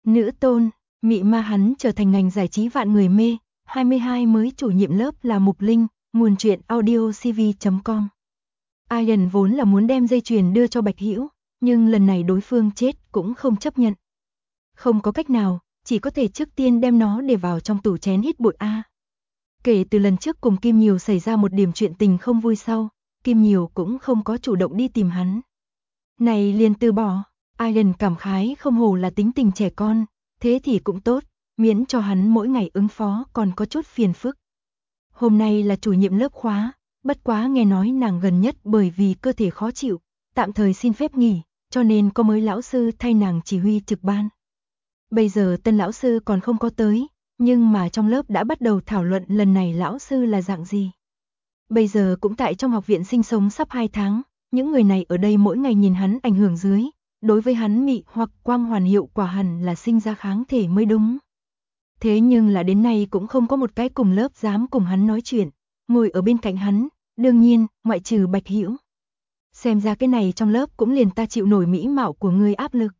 Nữ tôn, mị ma hắn trở thành ngành giải trí vạn người mê. 22 mới chủ nhiệm lớp là Mục Linh, nguồn truyện audiocv.com. Ian vốn là muốn đem dây chuyền đưa cho Bạch Hữu, nhưng lần này đối phương chết cũng không chấp nhận. Không có cách nào, chỉ có thể trước tiên đem nó để vào trong tủ chén hít bụi a. Kể từ lần trước cùng Kim Nhiều xảy ra một điểm chuyện tình không vui sau, Kim Nhiều cũng không có chủ động đi tìm hắn. Này liền từ bỏ. Ian cảm khái không hổ là tính tình trẻ con, thế thì cũng tốt, miễn cho hắn mỗi ngày ứng phó còn có chút phiền phức. Hôm nay là chủ nhiệm lớp khóa, bất quá nghe nói nàng gần nhất bởi vì cơ thể khó chịu, tạm thời xin phép nghỉ, cho nên có mới lão sư thay nàng chỉ huy trực ban. Bây giờ tân lão sư còn không có tới, nhưng mà trong lớp đã bắt đầu thảo luận lần này lão sư là dạng gì. Bây giờ cũng tại trong học viện sinh sống sắp 2 tháng, những người này ở đây mỗi ngày nhìn hắn ảnh hưởng dưới, đối với hắn mị hoặc quang hoàn hiệu quả hẳn là sinh ra kháng thể mới đúng. Thế nhưng là đến nay cũng không có một cái cùng lớp dám cùng hắn nói chuyện, ngồi ở bên cạnh hắn, đương nhiên, ngoại trừ Bạch Hữu. Xem ra cái này trong lớp cũng liền ta chịu nổi mỹ mạo của ngươi áp lực.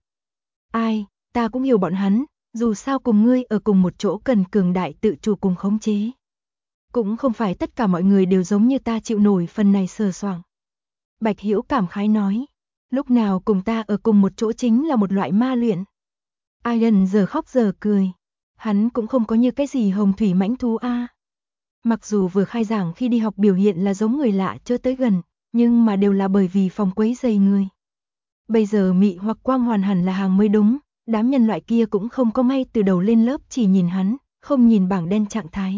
Ai, ta cũng hiểu bọn hắn, dù sao cùng ngươi ở cùng một chỗ cần cường đại tự chủ cùng khống chế. Cũng không phải tất cả mọi người đều giống như ta chịu nổi phần này sờ soạng. Bạch Hữu cảm khái nói, lúc nào cùng ta ở cùng một chỗ chính là một loại ma luyện. Ian giờ khóc giờ cười, hắn cũng không có như cái gì hồng thủy mãnh thú a. Mặc dù vừa khai giảng khi đi học biểu hiện là giống người lạ chưa tới gần, nhưng mà đều là bởi vì phòng quấy rầy người. Bây giờ mị hoặc quang hoàn hẳn là hàng mới đúng, đám nhân loại kia cũng không có ngay từ đầu lên lớp chỉ nhìn hắn, không nhìn bảng đen trạng thái.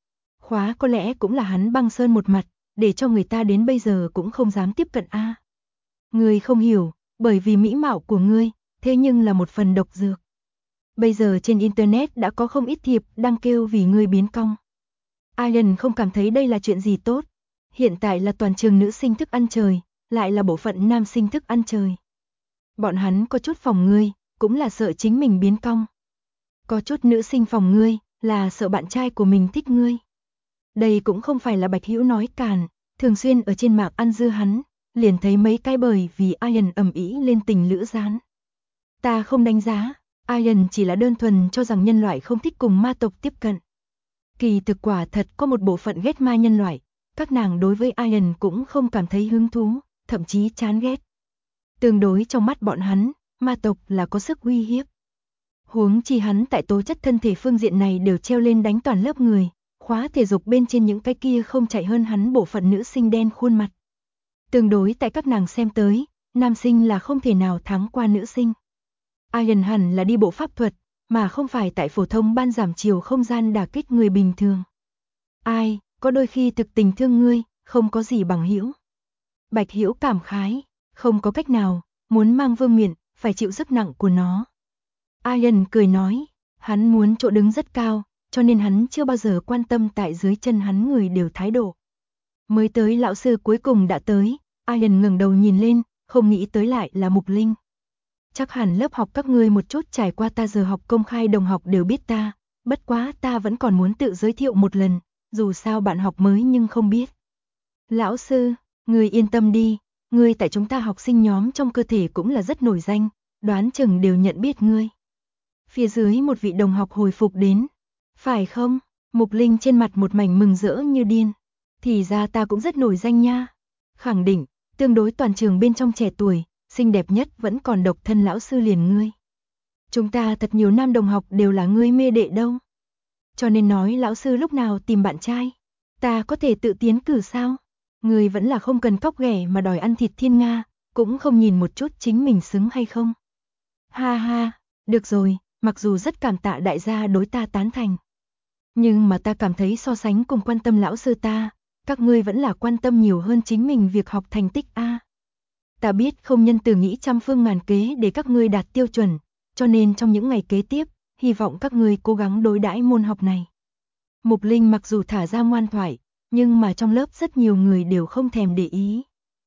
Khóa có lẽ cũng là hắn băng sơn một mặt, để cho người ta đến bây giờ cũng không dám tiếp cận a. Ngươi không hiểu, bởi vì mỹ mạo của ngươi, thế nhưng là một phần độc dược. Bây giờ trên internet đã có không ít thiệp đang kêu vì ngươi biến cong. Ian không cảm thấy đây là chuyện gì tốt. Hiện tại là toàn trường nữ sinh thức ăn trời, lại là bộ phận nam sinh thức ăn trời. Bọn hắn có chút phòng ngươi, cũng là sợ chính mình biến cong. Có chút nữ sinh phòng ngươi, là sợ bạn trai của mình thích ngươi. Đây cũng không phải là Bạch Hữu nói càn, thường xuyên ở trên mạng ăn dưa hắn, liền thấy mấy cái bởi vì Ian ầm ĩ lên tình lữ gián. Ta không đánh giá, Ian chỉ là đơn thuần cho rằng nhân loại không thích cùng ma tộc tiếp cận. Kỳ thực quả thật có một bộ phận ghét ma nhân loại, các nàng đối với Ian cũng không cảm thấy hứng thú, thậm chí chán ghét. Tương đối trong mắt bọn hắn, ma tộc là có sức uy hiếp. Huống chi hắn tại tố chất thân thể phương diện này đều treo lên đánh toàn lớp người, khóa thể dục bên trên những cái kia không chạy hơn hắn bộ phận nữ sinh đen khuôn mặt. Tương đối tại các nàng xem tới, nam sinh là không thể nào thắng qua nữ sinh. Ian hẳn là đi bộ pháp thuật, mà không phải tại phổ thông ban giảm chiều không gian đả kích người bình thường. Ai, có đôi khi thực tình thương ngươi, không có gì bằng Hữu. Bạch Hữu cảm khái, không có cách nào, muốn mang vương miện, phải chịu sức nặng của nó. Ian cười nói, hắn muốn chỗ đứng rất cao, cho nên hắn chưa bao giờ quan tâm tại dưới chân hắn người đều thái độ. Mới tới lão sư cuối cùng đã tới, Ian ngẩng đầu nhìn lên, không nghĩ tới lại là Mục Linh. Chắc hẳn lớp học các ngươi một chút trải qua ta giờ học công khai đồng học đều biết ta, bất quá ta vẫn còn muốn tự giới thiệu một lần, dù sao bạn học mới nhưng không biết. Lão sư, ngươi yên tâm đi, ngươi tại chúng ta học sinh nhóm trong cơ thể cũng là rất nổi danh, đoán chừng đều nhận biết ngươi. Phía dưới một vị đồng học hồi phục đến. Phải không? Mục Linh trên mặt một mảnh mừng rỡ như điên. Thì ra ta cũng rất nổi danh nha. Khẳng định, tương đối toàn trường bên trong trẻ tuổi, xinh đẹp nhất vẫn còn độc thân lão sư liền ngươi. Chúng ta thật nhiều nam đồng học đều là ngươi mê đệ đâu. Cho nên nói lão sư lúc nào tìm bạn trai. Ta có thể tự tiến cử sao? Ngươi vẫn là không cần cóc ghẻ mà đòi ăn thịt thiên nga, cũng không nhìn một chút chính mình xứng hay không. Ha ha, được rồi, mặc dù rất cảm tạ đại gia đối ta tán thành. Nhưng mà ta cảm thấy so sánh cùng quan tâm lão sư ta, các ngươi vẫn là quan tâm nhiều hơn chính mình việc học thành tích a. Ta biết không nhân từ nghĩ trăm phương ngàn kế để các ngươi đạt tiêu chuẩn, cho nên trong những ngày kế tiếp, hy vọng các ngươi cố gắng đối đãi môn học này. Mục Linh mặc dù thả ra ngoan thoại, nhưng mà trong lớp rất nhiều người đều không thèm để ý.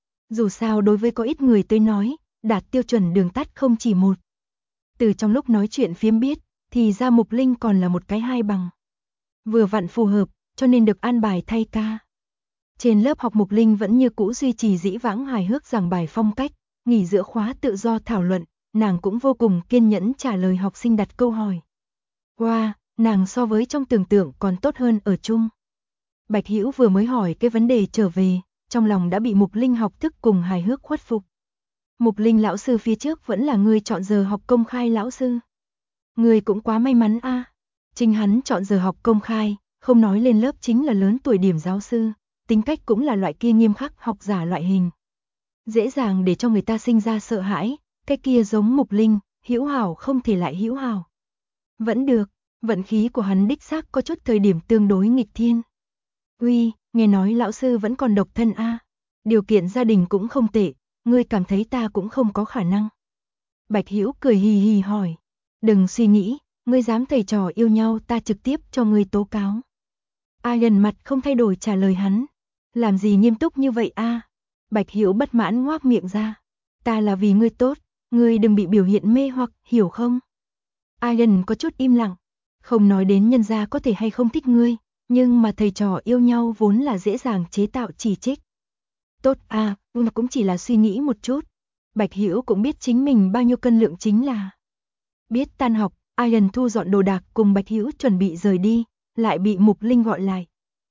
Dù sao đối với có ít người tới nói, đạt tiêu chuẩn đường tắt không chỉ một. Từ trong lúc nói chuyện phiếm biết, thì ra Mục Linh còn là một cái hai bằng. Vừa vặn phù hợp, cho nên được an bài thay ca. Trên lớp học Mục Linh vẫn như cũ duy trì dĩ vãng hài hước giảng bài phong cách, nghỉ giữa khóa tự do thảo luận, nàng cũng vô cùng kiên nhẫn trả lời học sinh đặt câu hỏi. Wow, nàng so với trong tưởng tượng còn tốt hơn ở chung. Bạch Hữu vừa mới hỏi cái vấn đề trở về, trong lòng đã bị Mục Linh học thức cùng hài hước khuất phục. Mục Linh lão sư phía trước vẫn là người chọn giờ học công khai lão sư. Người cũng quá may mắn a. Chính hắn chọn giờ học công khai, không nói lên lớp chính là lớn tuổi điểm giáo sư, tính cách cũng là loại kia nghiêm khắc học giả loại hình. Dễ dàng để cho người ta sinh ra sợ hãi, cái kia giống Mục Linh, hữu hảo không thể lại hữu hảo. Vẫn được, vận khí của hắn đích xác có chút thời điểm tương đối nghịch thiên. Uy, nghe nói lão sư vẫn còn độc thân a. Điều kiện gia đình cũng không tệ, ngươi cảm thấy ta cũng không có khả năng. Bạch Hữu cười hì hì hỏi, đừng suy nghĩ, ngươi dám thầy trò yêu nhau ta trực tiếp cho ngươi tố cáo. Ian mặt không thay đổi trả lời hắn, làm gì nghiêm túc như vậy a? Bạch Hữu bất mãn ngoác miệng ra, ta là vì ngươi tốt, ngươi đừng bị biểu hiện mê hoặc, hiểu không? Ian có chút im lặng, không nói đến nhân gia có thể hay không thích ngươi, nhưng mà thầy trò yêu nhau vốn là dễ dàng chế tạo chỉ trích. Tốt a, cũng chỉ là suy nghĩ một chút. Bạch Hữu cũng biết chính mình bao nhiêu cân lượng chính là. Biết tan học, Ian thu dọn đồ đạc cùng Bạch Hữu chuẩn bị rời đi, lại bị Mục Linh gọi lại.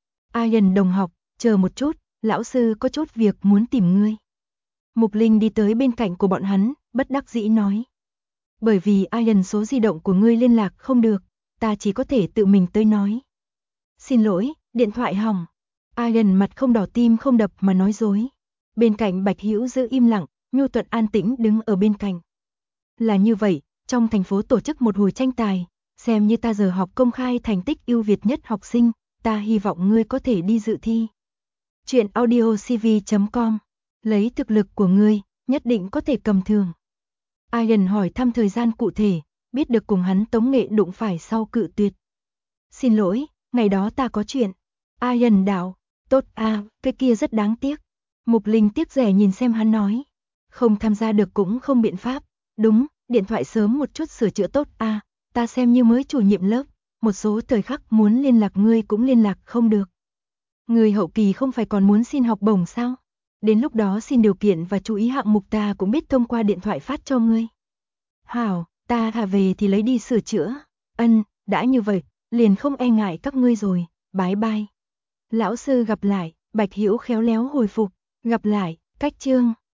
Ian đồng học, chờ một chút, lão sư có chút việc muốn tìm ngươi. Mục Linh đi tới bên cạnh của bọn hắn, bất đắc dĩ nói. Bởi vì Ian số di động của ngươi liên lạc không được, ta chỉ có thể tự mình tới nói. Xin lỗi, điện thoại hỏng. Ian mặt không đỏ tim không đập mà nói dối. Bên cạnh Bạch Hữu giữ im lặng, nhu thuận an tĩnh đứng ở bên cạnh. Là như vậy, trong thành phố tổ chức một hồi tranh tài, xem như ta giờ học công khai thành tích ưu việt nhất học sinh, ta hy vọng ngươi có thể đi dự thi. Chuyện audiocv.com, lấy thực lực của ngươi, nhất định có thể cầm thường. Ian hỏi thăm thời gian cụ thể, biết được cùng hắn Tống Nghệ đụng phải sau cự tuyệt. Xin lỗi, ngày đó ta có chuyện. Ian đạo, tốt a, cái kia rất đáng tiếc. Mục Linh tiếc rẻ nhìn xem hắn nói. Không tham gia được cũng không biện pháp. Đúng, điện thoại sớm một chút sửa chữa tốt a, ta xem như mới chủ nhiệm lớp, một số thời khắc muốn liên lạc ngươi cũng liên lạc không được. Người hậu kỳ không phải còn muốn xin học bổng sao? Đến lúc đó xin điều kiện và chú ý hạng mục ta cũng biết thông qua điện thoại phát cho ngươi. Hảo, ta thả về thì lấy đi sửa chữa. Ân, đã như vậy, liền không e ngại các ngươi rồi, bye bye. Lão sư gặp lại, Bạch Hữu khéo léo hồi phục, gặp lại, cách chương.